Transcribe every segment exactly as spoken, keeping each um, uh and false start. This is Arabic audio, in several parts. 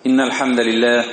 إن الحمد لله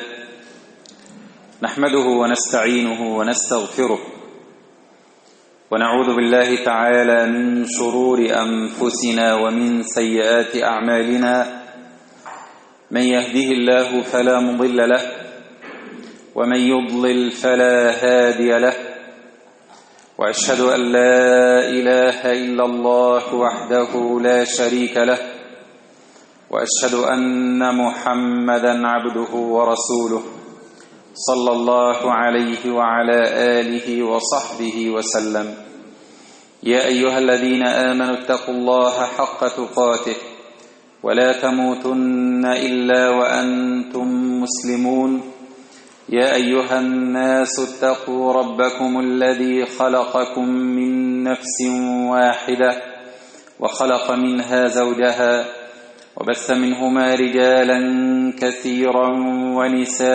نحمده ونستعينه ونستغفره ونعوذ بالله تعالى من شرور أنفسنا ومن سيئات أعمالنا. من يهده الله فلا مضل له ومن يضلل فلا هادي له، وأشهد أن لا إله إلا الله وحده لا شريك له، وأشهد أن محمدا عبده ورسوله صلى الله عليه وعلى آله وصحبه وسلم. يا أيها الذين آمنوا اتقوا الله حق تقاته ولا تموتن إلا وأنتم مسلمون. يا أيها الناس اتقوا ربكم الذي خلقكم من نفس واحدة وخلق منها زوجها وبث منهما رجالا كثيرا ونساء،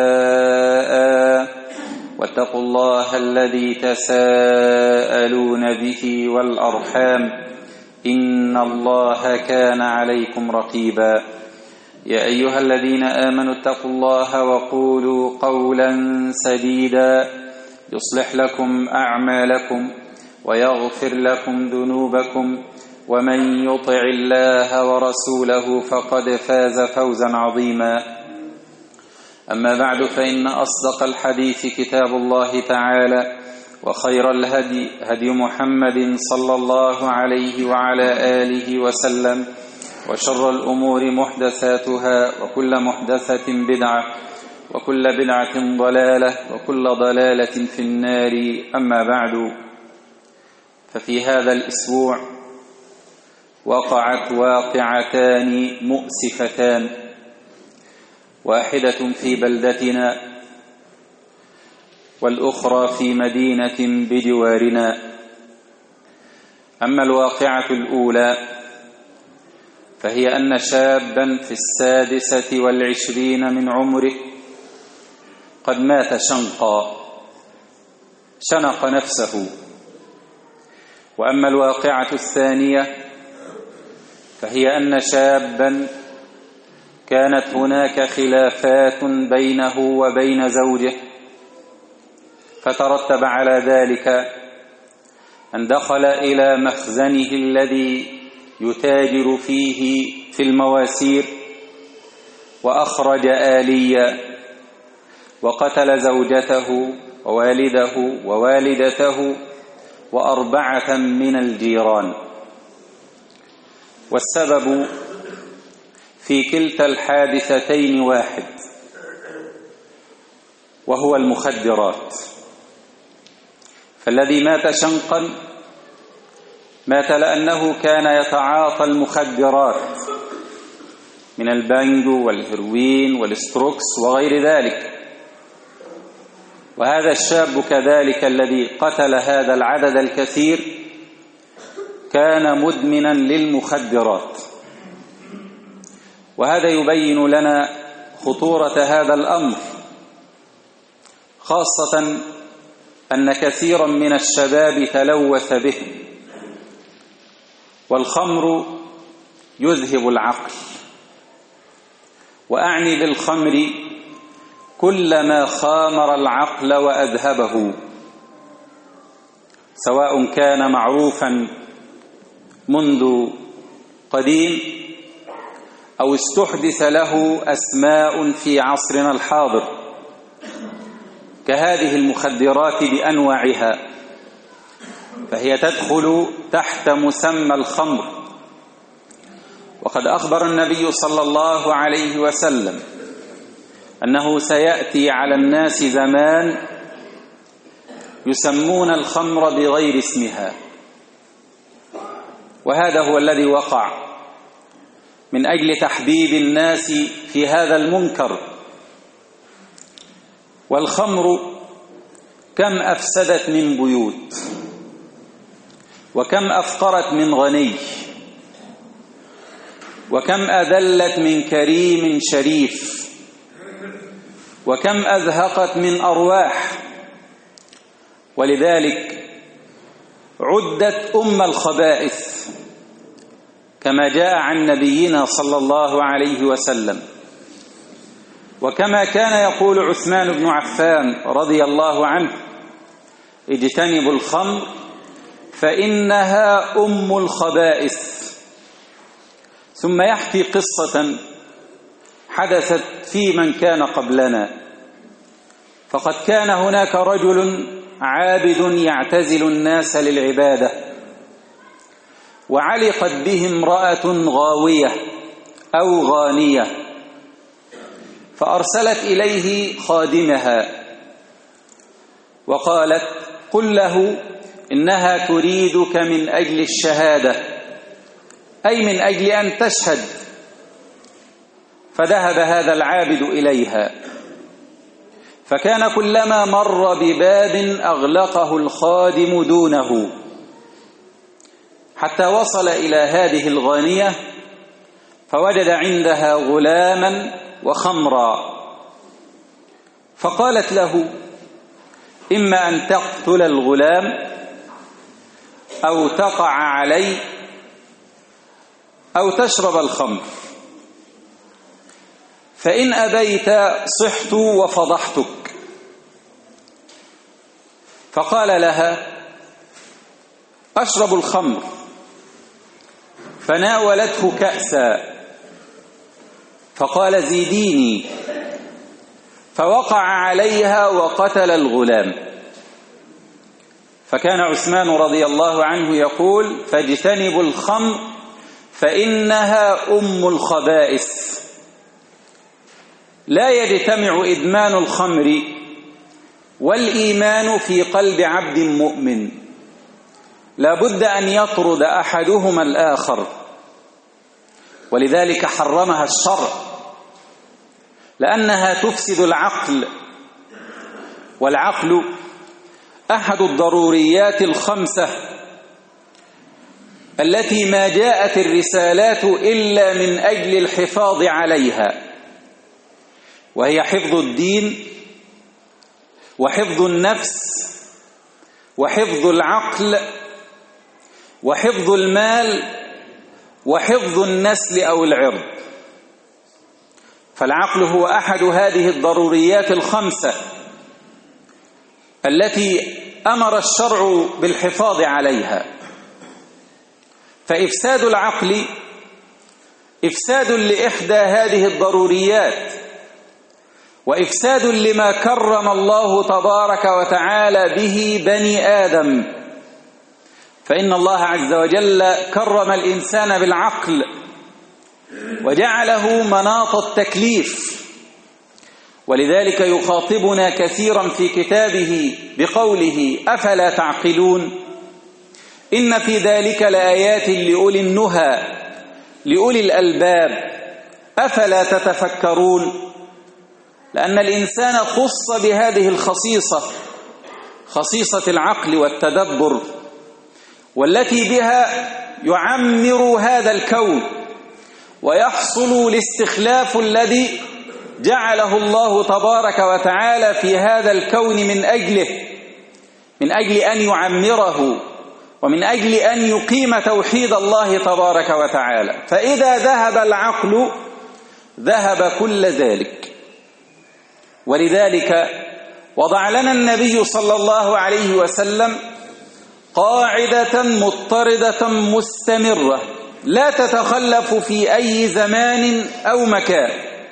واتقوا الله الذي تساءلون به والأرحام إن الله كان عليكم رقيبا. يا أيها الذين آمنوا اتقوا الله وقولوا قولا سديدا يصلح لكم أعمالكم ويغفر لكم ذنوبكم، ومن يطع الله ورسوله فقد فاز فوزا عظيما. أما بعد، فإن أصدق الحديث كتاب الله تعالى، وخير الهدي هدي محمد صلى الله عليه وعلى آله وسلم، وشر الأمور محدثاتها، وكل محدثة بدعة، وكل بدعة ضلالة، وكل ضلالة في النار. أما بعد، ففي هذا الأسبوع وقعت واقعتان مؤسفتان، واحدة في بلدتنا والأخرى في مدينة بجوارنا. أما الواقعة الأولى فهي أن شابا في السادسة والعشرين من عمره قد مات شنقا، شنق نفسه. وأما الواقعة الثانية فهي أن شابا كانت هناك خلافات بينه وبين زوجه، فترتب على ذلك أن دخل إلى مخزنه الذي يتاجر فيه في المواسير وأخرج آليا وقتل زوجته ووالده ووالدته وأربعة من الجيران. والسبب في كلتا الحادثتين واحد، وهو المخدرات. فالذي مات شنقا مات لأنه كان يتعاطى المخدرات من البانجو والهيروين والستروكس وغير ذلك. وهذا الشاب كذلك الذي قتل هذا العدد الكثير كان مدمنا للمخدرات. وهذا يبين لنا خطورة هذا الأمر، خاصة أن كثيرا من الشباب تلوث به. والخمر يذهب العقل، وأعني بالخمر كل ما خامر العقل وأذهبه، سواء كان معروفا منذ قديم أو استحدث له أسماء في عصرنا الحاضر، كهذه المخدرات بأنواعها، فهي تدخل تحت مسمى الخمر. وقد أخبر النبي صلى الله عليه وسلم أنه سيأتي على الناس زمان يسمون الخمر بغير اسمها، وهذا هو الذي وقع من أجل تحبيب الناس في هذا المنكر. والخمر كم أفسدت من بيوت، وكم أفقرت من غني، وكم أذلت من كريم شريف، وكم أزهقت من أرواح. ولذلك عدت أم الخبائث كما جاء عن نبينا صلى الله عليه وسلم وكما كان يقول عثمان بن عفان رضي الله عنه: اجتنبوا الخمر فإنها أم الخبائث. ثم يحكي قصة حدثت في من كان قبلنا. فقد كان هناك رجل عابد يعتزل الناس للعبادة، وعلقت به امرأة غاوية أو غانية، فأرسلت إليه خادمها وقالت: قل له إنها تريدك من أجل الشهادة، أي من أجل أن تشهد. فذهب هذا العابد إليها، فكان كلما مر بباب أغلقه الخادم دونه، حتى وصل إلى هذه الغانية فوجد عندها غلاما وخمرا، فقالت له: إما أن تقتل الغلام أو تقع عليه أو تشرب الخمر، فإن أبيت صحت وفضحتك. فقال لها: أشرب الخمر. فناولته كأسا فقال: زيديني. فوقع عليها وقتل الغلام. فكان عثمان رضي الله عنه يقول: فاجتنبوا الخمر فإنها أم الخبائث. لا يجتمع إدمان الخمر والإيمان في قلب عبد مؤمن، لا بد أن يطرد أحدهما الآخر، ولذلك حرمها الشرع، لأنها تفسد العقل، والعقل أحد الضروريات الخمسة التي ما جاءت الرسالات إلا من أجل الحفاظ عليها، وهي حفظ الدين وحفظ النفس وحفظ العقل وحفظ المال وحفظ النسل أو العرض. فالعقل هو أحد هذه الضروريات الخمسة التي أمر الشرع بالحفاظ عليها. فإفساد العقل إفساد لإحدى هذه الضروريات، وإفساد لما كرم الله تبارك وتعالى به بني آدم. فإن الله عز وجل كرم الإنسان بالعقل وجعله مناط التكليف، ولذلك يخاطبنا كثيرا في كتابه بقوله: أفلا تعقلون؟ إن في ذلك لآيات لأولي النهى لأولي الألباب أفلا تتفكرون؟ لأن الإنسان خص بهذه الخصيصة، خصيصة العقل والتدبر، والتي بها يعمر هذا الكون ويحصل الاستخلاف الذي جعله الله تبارك وتعالى في هذا الكون من أجله، من أجل أن يعمره ومن أجل أن يقيم توحيد الله تبارك وتعالى. فإذا ذهب العقل ذهب كل ذلك. ولذلك وضع لنا النبي صلى الله عليه وسلم قاعدة مضطردة مستمرة لا تتخلف في أي زمان أو مكان: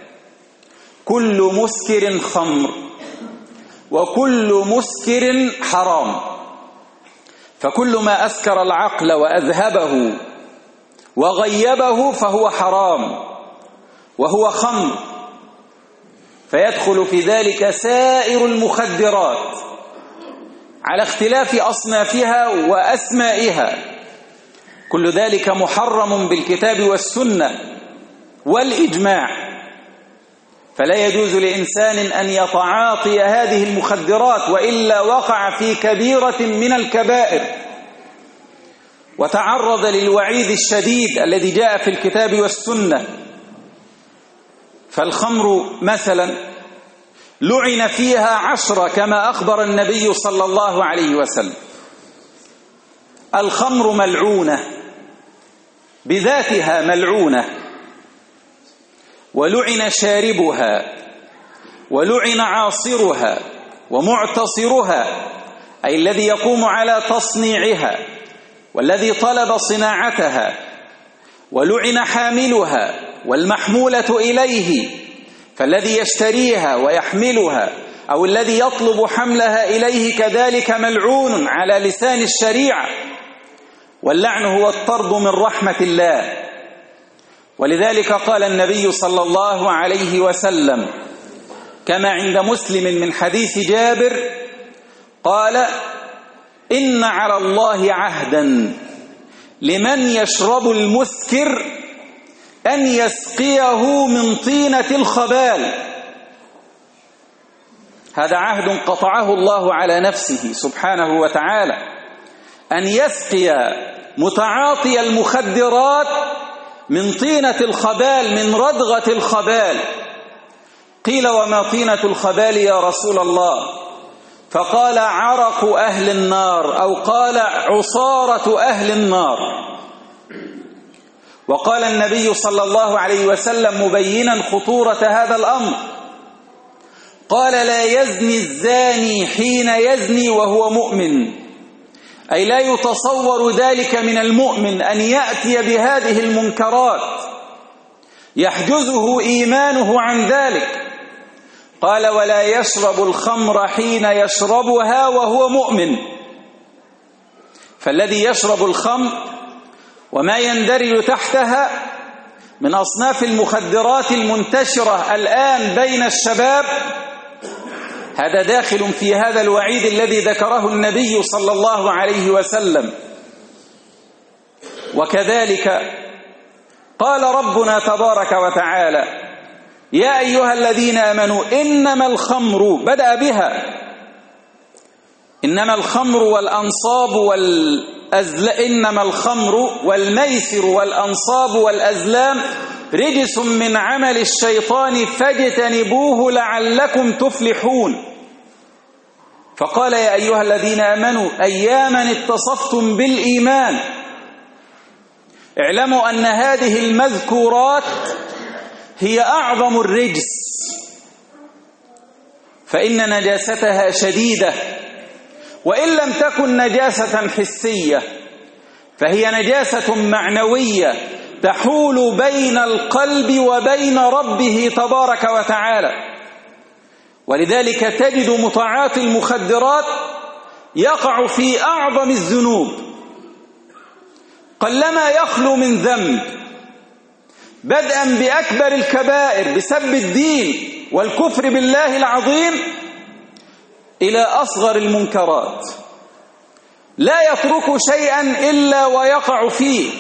كل مسكر خمر وكل مسكر حرام. فكل ما أسكر العقل وأذهبه وغيبه فهو حرام وهو خمر، فيدخل في ذلك سائر المخدرات على اختلاف أصنافها وأسمائها، كل ذلك محرم بالكتاب والسنة والإجماع. فلا يجوز لإنسان أن يتعاطي هذه المخدرات، وإلا وقع في كبيرة من الكبائر وتعرض للوعيد الشديد الذي جاء في الكتاب والسنة. فالخمر مثلا لعن فيها عشرة كما أخبر النبي صلى الله عليه وسلم. الخمر ملعونة بذاتها، ملعونة، ولعن شاربها ولعن عاصرها ومعتصرها، أي الذي يقوم على تصنيعها والذي طلب صناعتها، ولعن حاملها والمحمولة إليه، فالذي يشتريها ويحملها أو الذي يطلب حملها إليه كذلك ملعون على لسان الشريعة. واللعن هو الطرد من رحمة الله. ولذلك قال النبي صلى الله عليه وسلم كما عند مسلم من حديث جابر قال: إن على الله عهدا لمن يشرب المسكر أن يسقيه من طينة الخبال. هذا عهد قطعه الله على نفسه سبحانه وتعالى، أن يسقي متعاطي المخدرات من طينة الخبال، من ردغة الخبال. قيل: وما طينة الخبال يا رسول الله؟ فقال: عرق أهل النار، أو قال: عصارة أهل النار. وقال النبي صلى الله عليه وسلم مبينا خطورة هذا الأمر، قال: لا يزني الزاني حين يزني وهو مؤمن، أي لا يتصور ذلك من المؤمن أن يأتي بهذه المنكرات يحجزه إيمانه عن ذلك. قال: ولا يشرب الخمر حين يشربها وهو مؤمن. فالذي يشرب الخمر وما يندرج تحتها من أصناف المخدرات المنتشرة الآن بين الشباب، هذا داخل في هذا الوعيد الذي ذكره النبي صلى الله عليه وسلم. وكذلك قال ربنا تبارك وتعالى: يا أيها الذين آمنوا إنما الخمر، بدأ بها، إنما الخمر والأنصاب والأزل إنما الخمر والميسر والأنصاب والأزلام رجس من عمل الشيطان فاجتنبوه لعلكم تفلحون. فقال: يا أيها الذين آمنوا أياما اتصفتم بالإيمان اعلموا أن هذه المذكورات هي أعظم الرجس، فإن نجاستها شديدة، وإن لم تكن نجاسة حسية فهي نجاسة معنوية تحول بين القلب وبين ربه تبارك وتعالى. ولذلك تجد متعاطي المخدرات يقع في أعظم الذنوب، قلما يخلو من ذنب، بدءا بأكبر الكبائر بسب الدين والكفر بالله العظيم إلى أصغر المنكرات، لا يترك شيئا إلا ويقع فيه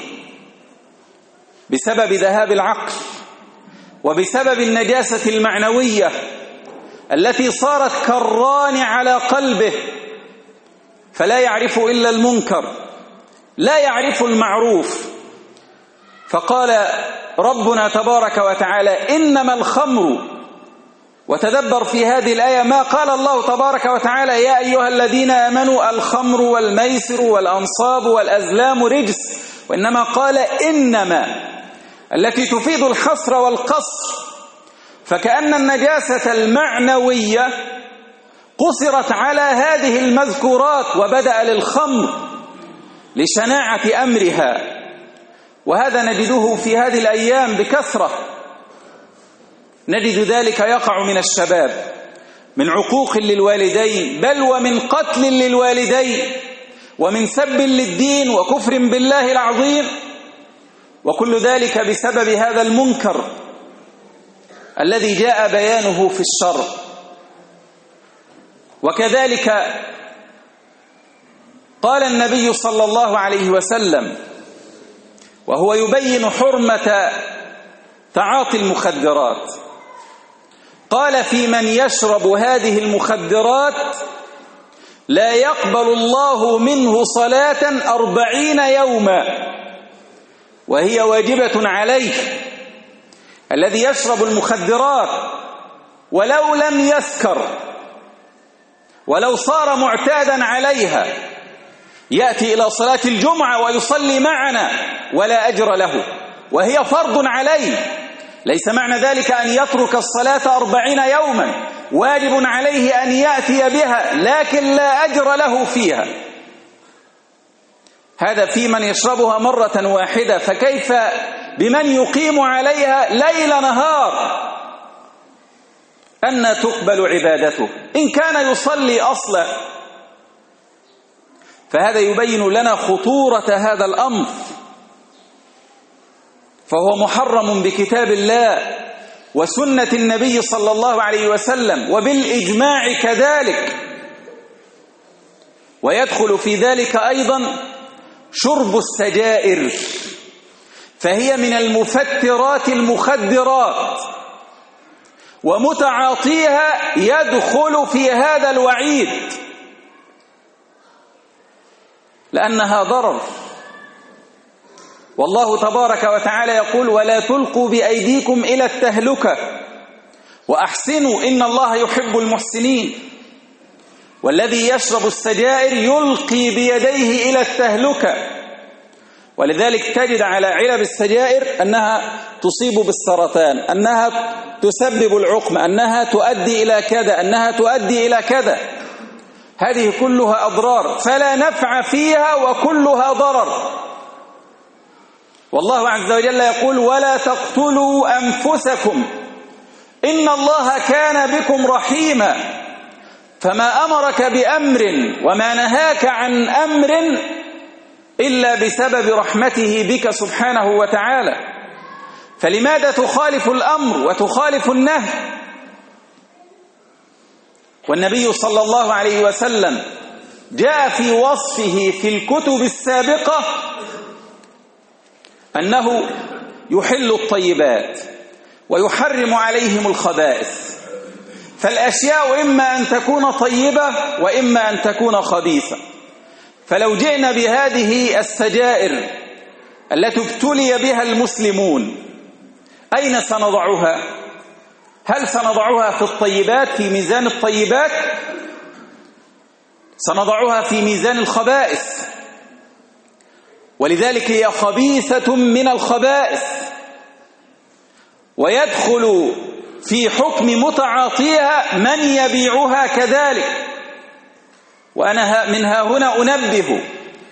بسبب ذهاب العقل وبسبب النجاسة المعنوية التي صارت كالران على قلبه، فلا يعرف إلا المنكر، لا يعرف المعروف. فقال ربنا تبارك وتعالى: إنما الخمر. وتدبر في هذه الآية ما قال الله تبارك وتعالى: يا أيها الذين آمنوا الخمر والميسر والأنصاب والأزلام رجس، وإنما قال إنما، التي تفيد الحصر والقصر. فكأن النجاسة المعنوية قصرت على هذه المذكورات، وبدأ للخمر لشناعة أمرها. وهذا نجده في هذه الأيام بكثرة، نجد ذلك يقع من الشباب من عقوق للوالدين، بل ومن قتل للوالدين، ومن سب للدين وكفر بالله العظيم، وكل ذلك بسبب هذا المنكر الذي جاء بيانه في الشرع. وكذلك قال النبي صلى الله عليه وسلم وهو يبين حرمة تعاطي المخدرات، قال: في من يشرب هذه المخدرات لا يقبل الله منه صلاة أربعين يوما، وهي واجبة عليه. الذي يشرب المخدرات ولو لم يسكر، ولو صار معتادا عليها، يأتي إلى صلاة الجمعة ويصلي معنا ولا أجر له، وهي فرض عليه. ليس معنى ذلك أن يترك الصلاة أربعين يوما، واجب عليه أن يأتي بها، لكن لا أجر له فيها. هذا في من يشربها مرة واحدة، فكيف بمن يقيم عليها ليل نهار؟ أن تقبل عبادته إن كان يصلي أصلا. فهذا يبين لنا خطورة هذا الأمر، فهو محرم بكتاب الله وسنة النبي صلى الله عليه وسلم وبالإجماع كذلك. ويدخل في ذلك أيضا شرب السجائر، فهي من المفترات المخدرات، ومتعاطيها يدخل في هذا الوعيد لأنها ضرر. والله تبارك وتعالى يقول: ولا تلقوا بأيديكم إلى التهلكة وأحسنوا إن الله يحب المحسنين. والذي يشرب السجائر يلقي بيديه إلى التهلكة. ولذلك تجد على علب السجائر أنها تصيب بالسرطان، أنها تسبب العقم، أنها تؤدي إلى كذا، أنها تؤدي إلى كذا. هذه كلها أضرار فلا نفع فيها وكلها ضرر. والله عز وجل يقول: ولا تقتلوا أنفسكم إن الله كان بكم رحيما. فما أمرك بأمر وما نهاك عن أمر إلا بسبب رحمته بك سبحانه وتعالى. فلماذا تخالف الأمر وتخالف النهي؟ والنبي صلى الله عليه وسلم جاء في وصفه في الكتب السابقة أنه يحل الطيبات ويحرم عليهم الخبائث. فالأشياء إما أن تكون طيبة وإما أن تكون خبيثة. فلو جئنا بهذه السجائر التي ابتلي بها المسلمون أين سنضعها؟ هل سنضعها في الطيبات في ميزان الطيبات؟ سنضعها في ميزان الخبائث. ولذلك هي خبيثة من الخبائث، ويدخل في حكم متعاطيها من يبيعها كذلك. وأنا من ها هنا أنبه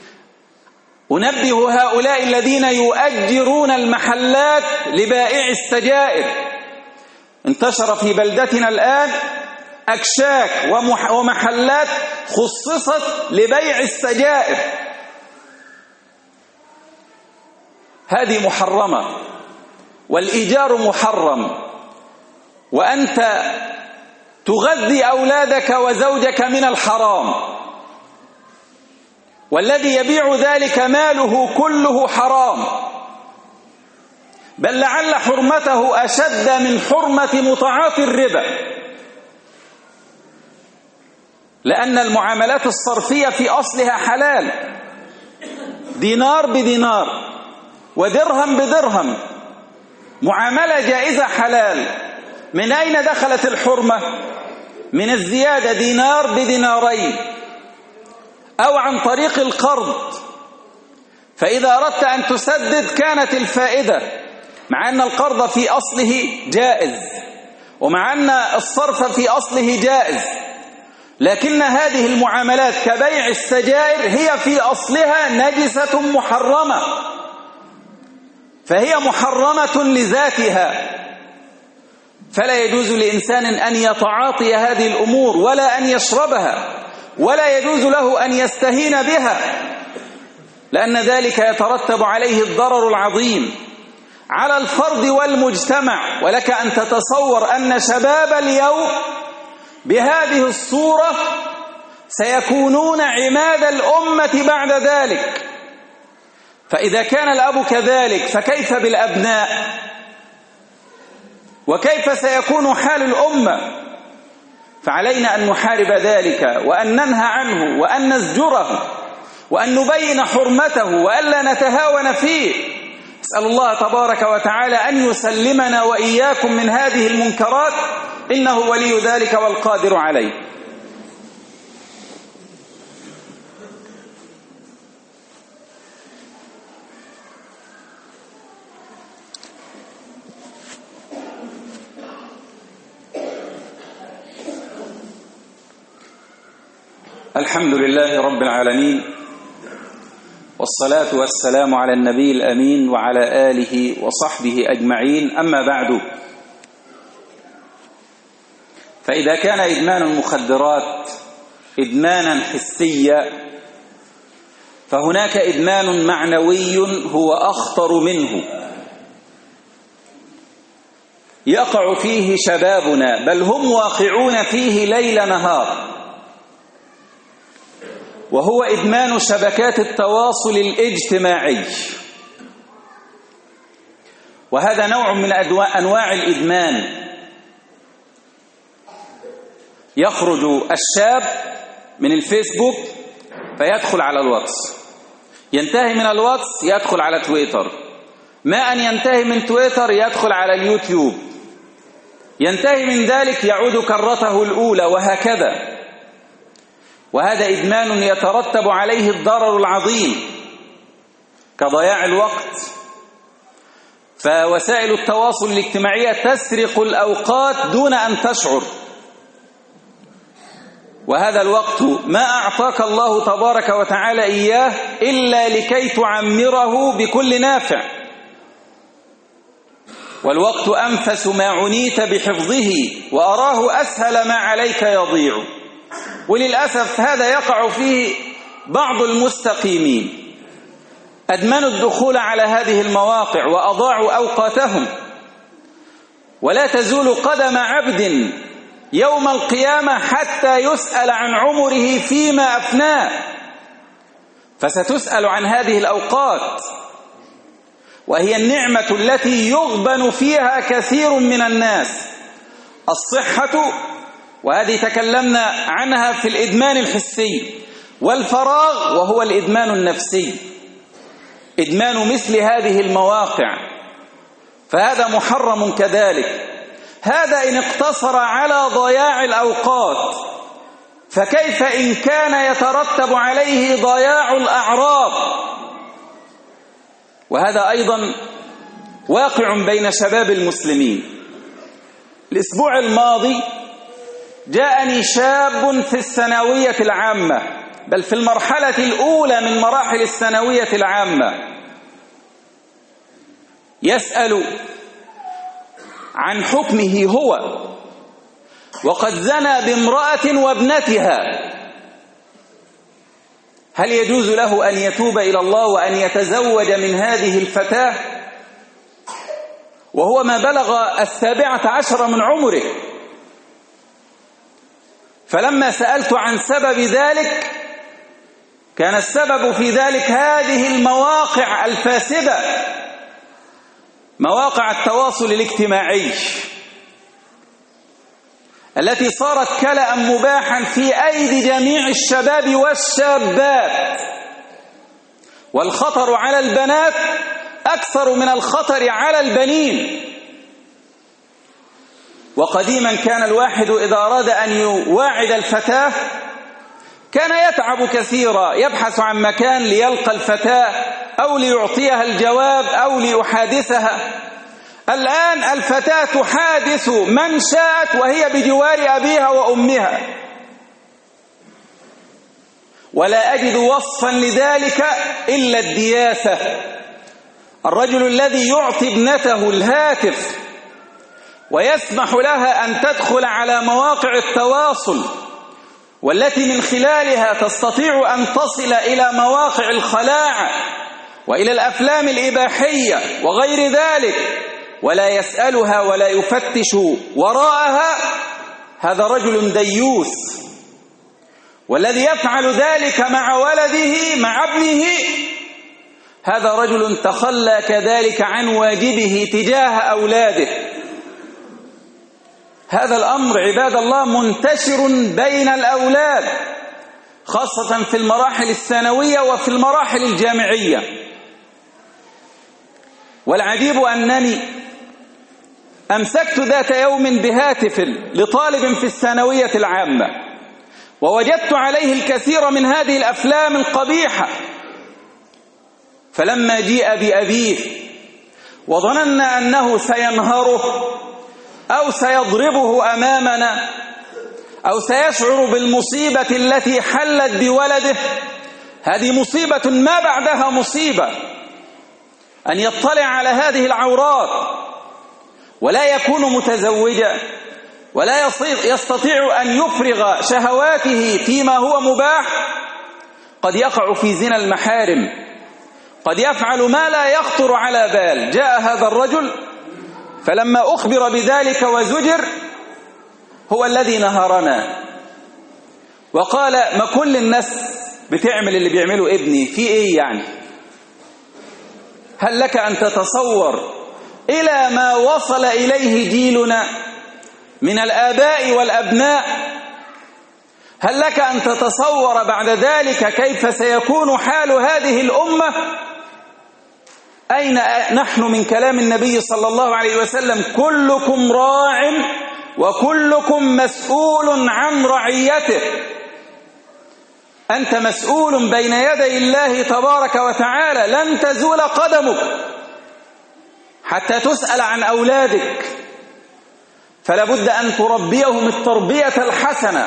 أنبه هؤلاء الذين يؤجرون المحلات لبائع السجائر. انتشر في بلدتنا الآن أكشاك ومحلات خصصت لبيع السجائر. هذه محرمة، والإيجار محرم، وأنت تغذي أولادك وزوجك من الحرام، والذي يبيع ذلك ماله كله حرام، بل لعل حرمته أشد من حرمة متعاطي الربا، لأن المعاملات الصرفية في أصلها حلال، دينار بدينار ودرهم بدرهم، معاملة جائزة حلال. من أين دخلت الحرمة؟ من الزيادة، دينار بدينارين، أو عن طريق القرض. فإذا أردت أن تسدد كانت الفائدة، مع أن القرض في أصله جائز ومع أن الصرف في أصله جائز، لكن هذه المعاملات كبيع السجائر هي في أصلها نجسة محرمة، فهي محرمة لذاتها. فلا يجوز لإنسان أن يتعاطي هذه الأمور ولا أن يشربها، ولا يجوز له أن يستهين بها، لأن ذلك يترتب عليه الضرر العظيم على الفرد والمجتمع. ولك أن تتصور أن شباب اليوم بهذه الصورة سيكونون عماد الأمة بعد ذلك. فإذا كان الأب كذلك فكيف بالأبناء؟ وكيف سيكون حال الأمة؟ فعلينا أن نحارب ذلك وأن ننهى عنه وأن نزجره وأن نبين حرمته وألا نتهاون فيه. أسأل الله تبارك وتعالى أن يسلمنا وإياكم من هذه المنكرات، إنه ولي ذلك والقادر عليه. الحمد لله رب العالمين، والصلاة والسلام على النبي الأمين وعلى آله وصحبه أجمعين. أما بعد، فإذا كان إدمان المخدرات إدمانا حسيا، فهناك إدمان معنوي هو أخطر منه، يقع فيه شبابنا، بل هم واقعون فيه ليل نهار، وهو إدمان شبكات التواصل الاجتماعي. وهذا نوع من أنواع الإدمان. يخرج الشاب من الفيسبوك فيدخل على الواتس، ينتهي من الواتس يدخل على تويتر، ما أن ينتهي من تويتر يدخل على اليوتيوب، ينتهي من ذلك يعود كرته الأولى، وهكذا. وهذا إدمان يترتب عليه الضرر العظيم كضياع الوقت، فوسائل التواصل الاجتماعي تسرق الأوقات دون أن تشعر. وهذا الوقت ما أعطاك الله تبارك وتعالى إياه إلا لكي تعمره بكل نافع، والوقت أنفس ما عنيت بحفظه، وأراه أسهل ما عليك يضيع. وللأسف هذا يقع فيه بعض المستقيمين، أدمنوا الدخول على هذه المواقع وأضاعوا أوقاتهم، ولا تزول قدم عبد يوم القيامة حتى يسأل عن عمره فيما أفناه، فستسأل عن هذه الأوقات، وهي النعمة التي يغبن فيها كثير من الناس. الصحة، وهذه تكلمنا عنها في الإدمان الحسي، والفراغ وهو الإدمان النفسي، إدمان مثل هذه المواقع، فهذا محرم كذلك. هذا إن اقتصر على ضياع الأوقات، فكيف إن كان يترتب عليه ضياع الأعراض؟ وهذا أيضا واقع بين شباب المسلمين. الأسبوع الماضي جاءني شاب في الثانوية العامة، بل في المرحلة الأولى من مراحل الثانوية العامة، يسأل عن حكمه هو، وقد زنى بامرأة وابنتها، هل يجوز له أن يتوب إلى الله وأن يتزوج من هذه الفتاة وهو ما بلغ السابعة عشر من عمره؟ فلما سألت عن سبب ذلك، كان السبب في ذلك هذه المواقع الفاسدة، مواقع التواصل الاجتماعي التي صارت كلأ مباحا في أيدي جميع الشباب والشابات، والخطر على البنات أكثر من الخطر على البنين. وقديما كان الواحد إذا أراد أن يواعد الفتاة كان يتعب كثيرا، يبحث عن مكان ليلقى الفتاة أو ليعطيها الجواب أو ليحادثها. الآن الفتاة تحادث من شاءت وهي بجوار أبيها وأمها، ولا أجد وصفا لذلك إلا الدياثة. الرجل الذي يعطي ابنته الهاتف ويسمح لها أن تدخل على مواقع التواصل، والتي من خلالها تستطيع أن تصل إلى مواقع الخلاعة وإلى الأفلام الإباحية وغير ذلك، ولا يسألها ولا يفتش وراءها، هذا رجل ديوث. والذي يفعل ذلك مع ولده مع ابنه، هذا رجل تخلى كذلك عن واجبه تجاه أولاده. هذا الأمر عباد الله منتشر بين الأولاد، خاصة في المراحل الثانوية وفي المراحل الجامعية. والعجيب أنني أمسكت ذات يوم بهاتف لطالب في الثانوية العامة، ووجدت عليه الكثير من هذه الأفلام القبيحة، فلما جيء بأبيه وظننا أنه سينهره أو سيضربه أمامنا، أو سيشعر بالمصيبة التي حلت بولده، هذه مصيبة ما بعدها مصيبة، أن يطلع على هذه العورات ولا يكون متزوجا ولا يستطيع أن يفرغ شهواته فيما هو مباح، قد يقع في زنا المحارم، قد يفعل ما لا يخطر على بال. جاء هذا الرجل فلما أخبر بذلك وزجر هو الذي نهرنا وقال: ما كل الناس بتعمل اللي بيعمله ابني، في ايه يعني؟ هل لك أن تتصور إلى ما وصل إليه جيلنا من الآباء والأبناء؟ هل لك أن تتصور بعد ذلك كيف سيكون حال هذه الأمة؟ أين نحن من كلام النبي صلى الله عليه وسلم: كلكم راع وكلكم مسؤول عن رعيته. أنت مسؤول بين يدي الله تبارك وتعالى، لن تزول قدمك حتى تسأل عن أولادك، فلا بد أن تربيهم التربية الحسنة،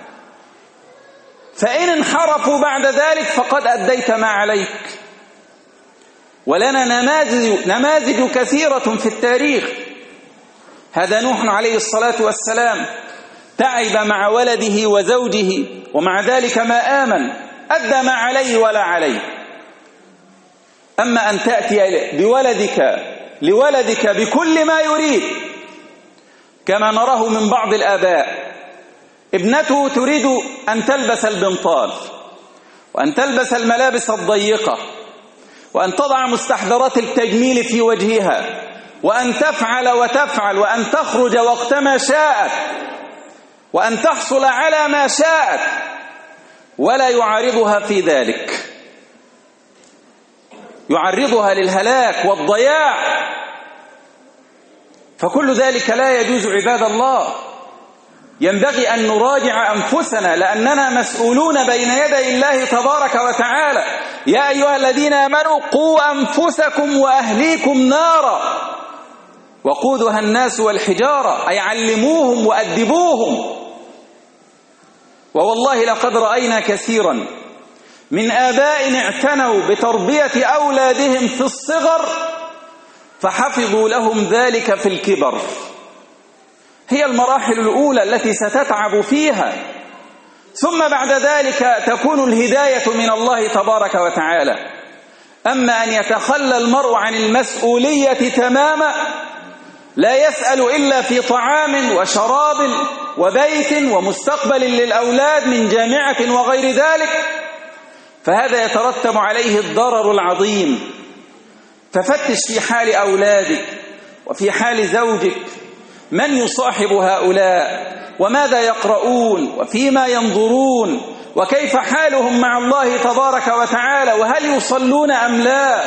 فإن انحرفوا بعد ذلك فقد أديت ما عليك. ولنا نماذج, نماذج كثيرة في التاريخ. هذا نوح عليه الصلاة والسلام تعب مع ولده وزوجه ومع ذلك ما آمن، أدى ما عليه ولا عليه. أما أن تأتي بولدك لولدك بكل ما يريد، كما نراه من بعض الآباء، ابنته تريد أن تلبس البنطال وأن تلبس الملابس الضيقة وأن تضع مستحضرات التجميل في وجهها وأن تفعل وتفعل وأن تخرج وقت ما شاءت وأن تحصل على ما شاءت، ولا يعارضها في ذلك، يعرضها للهلاك والضياع. فكل ذلك لا يجوز عباد الله. ينبغي أن نراجع أنفسنا، لأننا مسؤولون بين يدي الله تبارك وتعالى. يا أيها الذين آمنوا قوا أنفسكم وأهليكم نارا وقودها الناس والحجارة، أي علموهم وأدبوهم. ووالله لقد رأينا كثيرا من آباء اعتنوا بتربية أولادهم في الصغر فحفظوا لهم ذلك في الكبر. هي المراحل الأولى التي ستتعب فيها، ثم بعد ذلك تكون الهداية من الله تبارك وتعالى. أما أن يتخلى المرء عن المسؤولية تماما، لا يسأل إلا في طعام وشراب وبيت ومستقبل للأولاد من جامعة وغير ذلك، فهذا يترتب عليه الضرر العظيم. ففتش في حال أولادك وفي حال زوجك، من يصاحب هؤلاء وماذا يقرؤون وفيما ينظرون وكيف حالهم مع الله تبارك وتعالى، وهل يصلون أم لا.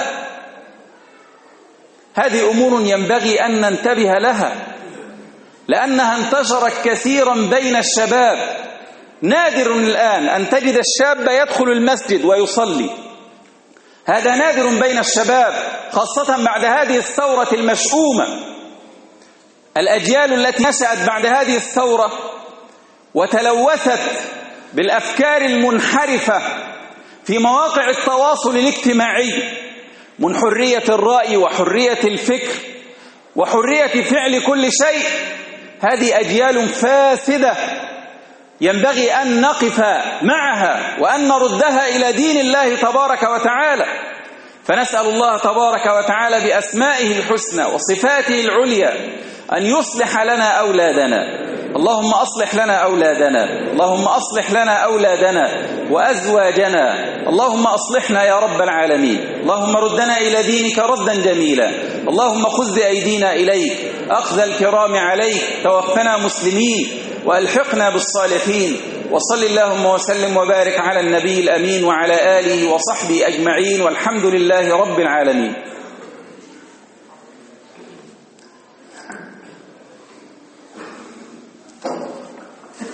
هذه أمور ينبغي أن ننتبه لها، لأنها انتشرت كثيرا بين الشباب. نادر الآن أن تجد الشاب يدخل المسجد ويصلي، هذا نادر بين الشباب، خاصة بعد هذه الثورة المشؤومة. الأجيال التي نشأت بعد هذه الثورة وتلوثت بالأفكار المنحرفة في مواقع التواصل الاجتماعي من حرية الرأي وحرية الفكر وحرية فعل كل شيء، هذه أجيال فاسدة ينبغي أن نقف معها وأن نردها إلى دين الله تبارك وتعالى. فنسأل الله تبارك وتعالى بأسمائه الحسنى وصفاته العليا أن يصلح لنا أولادنا. اللهم أصلح لنا أولادنا، اللهم أصلح لنا أولادنا وأزواجنا، اللهم أصلحنا يا رب العالمين. اللهم ردنا إلى دينك ردا جميلا، اللهم خذ بأيدينا إليك أخذ الكرام عليك، توفنا مسلمين وألحقنا بالصالحين. وصل اللهم وسلم وبارك على النبي الأمين وعلى آله وصحبه أجمعين، والحمد لله رب العالمين.